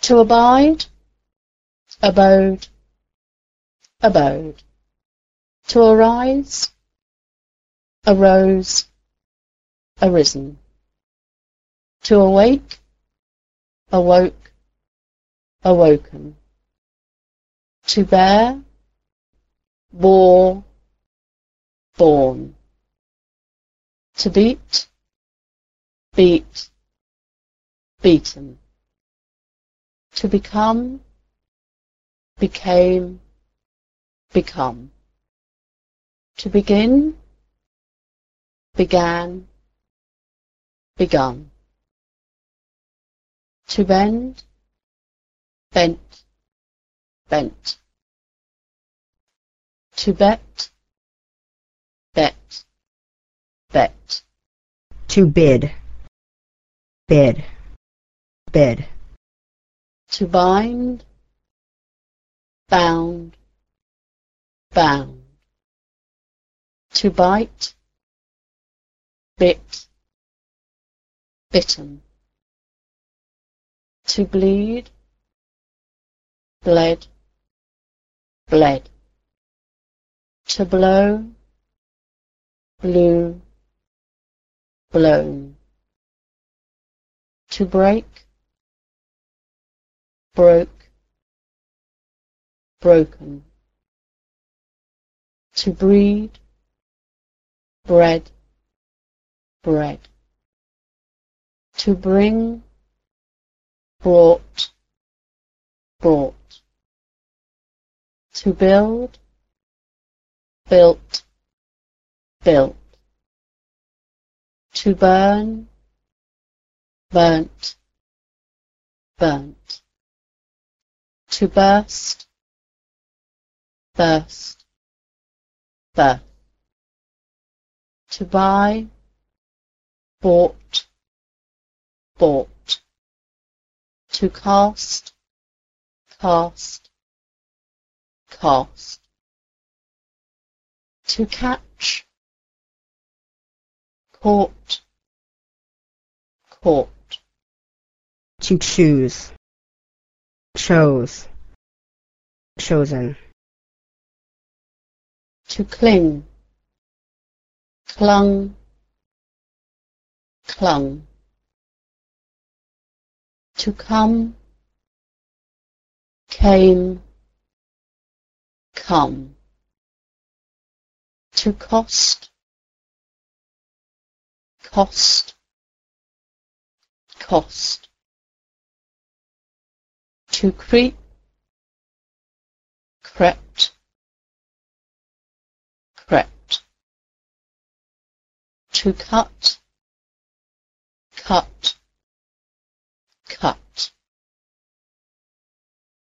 To abide, abode, abode. To arise, arose, arisen. To awake, awoke, awoken. To bear, bore, born. To beat, beat, beaten. To become, became, become. To begin, began, begun. To bend, bent, bent. To bet, bet, bet. To bid, bid, bid. To bind, bound, bound. To bite, bit, bitten. To bleed, bled, bled. To blow, blew, blown. To break, broke, broken. To breed, bred, bred. To bring, brought, brought. To build, built, built. To burn, burnt, burnt. To burst, burst, burst. To buy, bought, bought. To cast, cast, cast. To catch, caught, caught. To choose, chose, chosen. To cling, clung, clung. To come, came, come. To cost, cost, cost. To creep, crept, crept. To cut, cut, cut.